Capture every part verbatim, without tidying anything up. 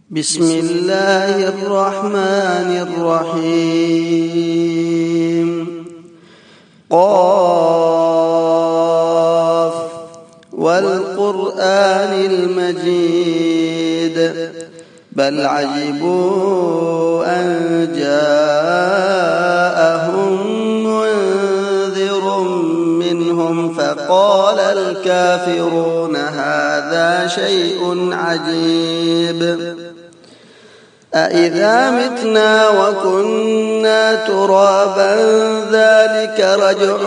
بسم الله الرحمن الرحيم. قاف والقرآن المجيد بل عجبوا أن جاءهم منذر منهم فقال الكافرون هذا شيء عجيب أإذا متنا وكنا ترابا ذلك رجع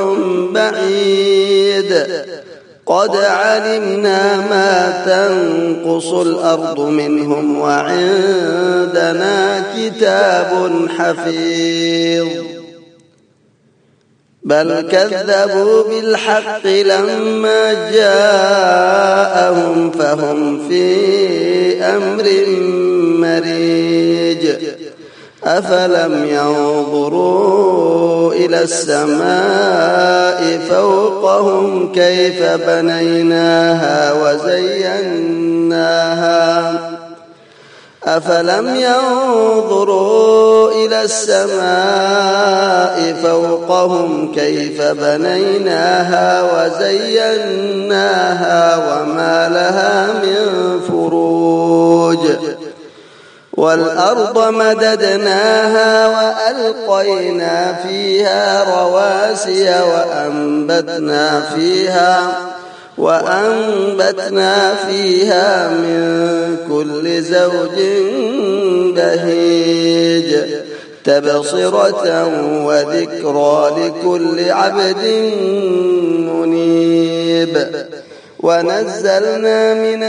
بعيد قد علمنا ما تنقص الأرض منهم وعندنا كتاب حفيظ بل كذبوا بالحق لما جاءهم فهم في أمر مريج أفلم ينظروا إلى السماء فوقهم كيف بنيناها وزيناها أفلم ينظروا إلى السماء فوقهم كيف بنيناها وزيناها وما لها من فروج والأرض مددناها وألقينا فيها رواسي وأنبتنا فيها وأنبتنا فيها من كل زوج بهيج تبصرة وذكرى لكل عبد منيب ونزلنا من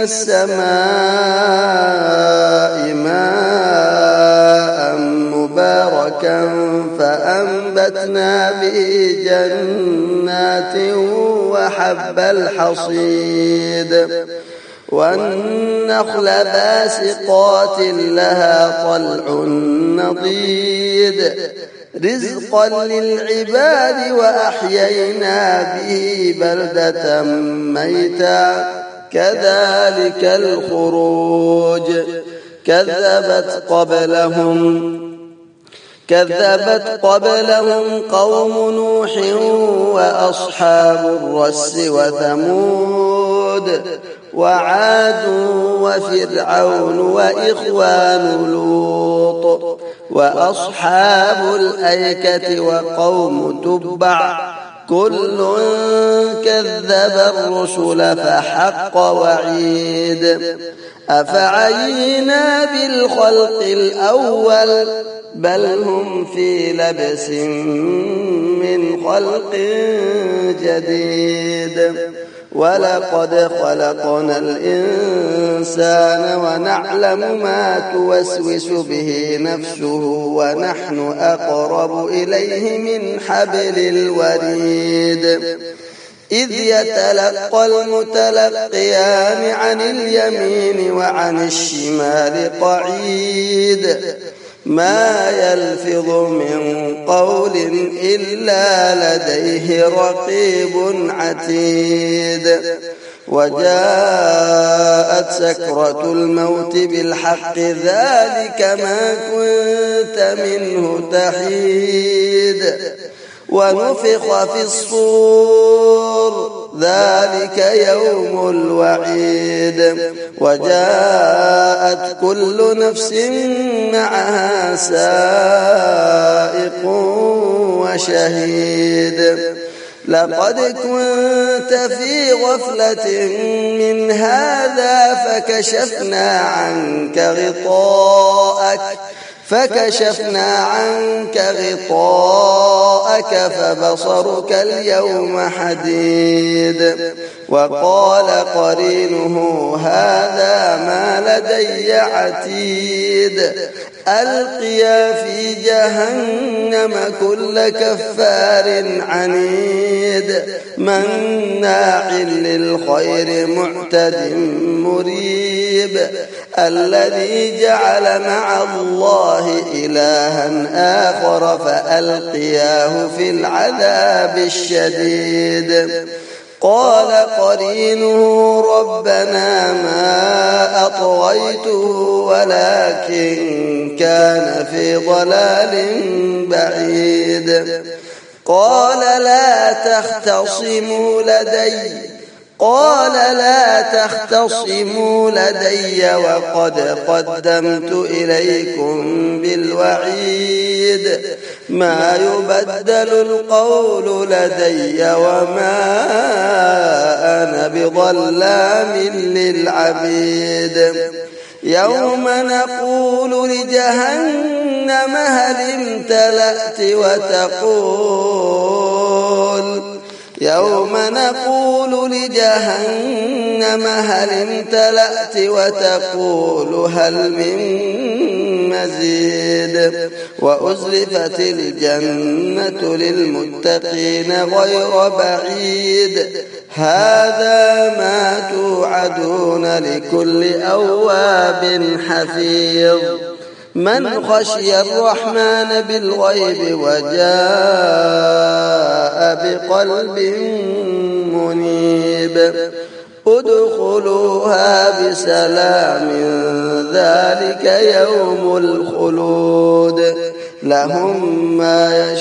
السماء ماء مباركا فأنبتنا به جنات وحب الحصيد والنخل باسقات لها طلع نضيد رزقا للعباد وأحيينا به بلدة ميتا كذلك الخروج كذبت قبلهم كذبت قبلهم قوم نوح وأصحاب الرس وثمود وعاد وفرعون وإخوان لوط وأصحاب الأيكة وقوم تبع كل كذب الرسل فحق وعيد أفعينا بالخلق الأول بل هم في لبس من خلق جديد ولقد خلقنا الإنسان ونعلم ما توسوس به نفسه ونحن أقرب إليه من حبل الوريد إذ يتلقى المتلقيان عن اليمين وعن الشمال قعيد ما يلفظ من قول إلا لديه رقيب عتيد وجاءت سكرة الموت بالحق ذلك ما كنت منه تحيد ونفخ في الصور ذلك يوم الوعيد وجاءت كل نفس معها سائق وشهيد لقد كنت في غفلة من هذا فكشفنا عنك غطاءك فكشفنا عنك غطاءك فبصرك اليوم حديد وقال قرينه هذا ما لدي عتيد ألقيا في جهنم كل كفار عنيد مناع للخير معتد مريب الذي جعل مع الله إلها آخر فألقياه في العذاب الشديد قال قرينه ربنا ما أطغيته ولكن كان في ضلال بعيد قال لا تختصموا لدي قال لا تختصموا لدي وقد قدمت إليكم بالوعيد ما يبدل القول لدي وما أنا بظلام للعبيد يوم نقول لجهنم هل امتلأت وتقول يوم نقول لجهنم هل امتلأت وتقول هل من مزيد وأزلفت الجنة للمتقين غير بعيد هذا ما توعدون لكل أواب حفيظ من خشي الرحمن بالغيب وجاء بقلب منيب ادخلوها بسلام ذلك يوم الخلود لهم ما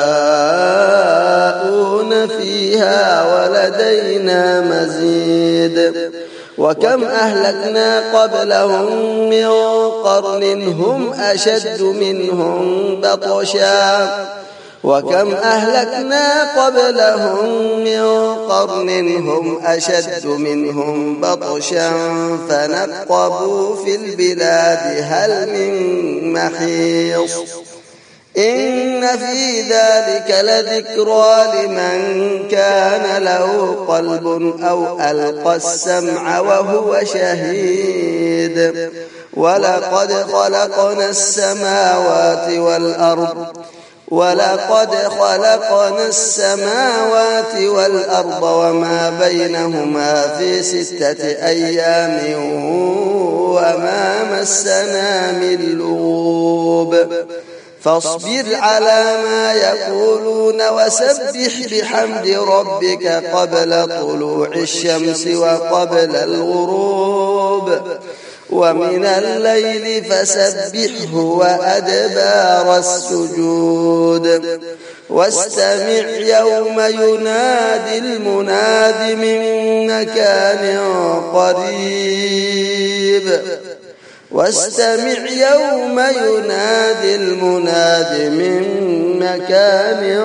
يشاءون فيها ولدينا مزيد وكم أهلكنا قبلهم من قرن هم أشد منهم بطشا وكم أهلكنا قبلهم من قرن هم أشد منهم بطشا فنقبوا في البلاد هل من محيص إن في ذلك لذكرى لمن كان له قلب أو ألقى السمع وهو شهيد ولقد خلقنا السماوات والأرض ولقد خلقنا السماوات والأرض وما بينهما في ستة أيام وما مسنا من لغوب فاصبر على ما يقولون وسبح بحمد ربك قبل طلوع الشمس وقبل الغروب ومن الليل فسبحه وأدبار السجود واستمع يوم ينادي المناد من مكان قريب واستمع يوم ينادي المناد من مكان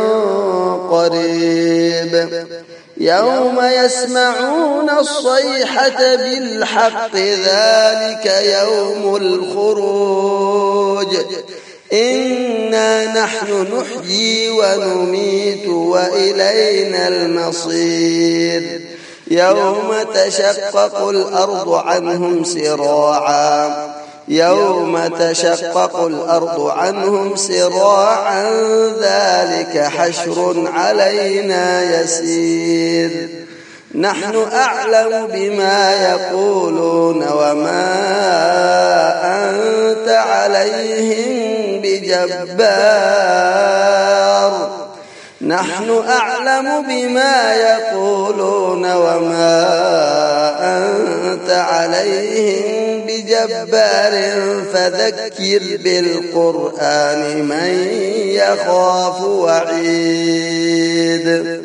قريب يوم يسمعون الصيحة بالحق ذلك يوم الخروج إنا نحن نحيي ونميت وإلينا المصير يوم تشقق الأرض عنهم سراعا يوم تشقق الأرض عنهم سراعا ذلك حشر علينا يسير نحن أعلم بما يقولون وما أنت عليهم بجبار نحن أعلم بما يقولون وما أنت عليهم بجبار فذكر بالقرآن من يخاف وعيد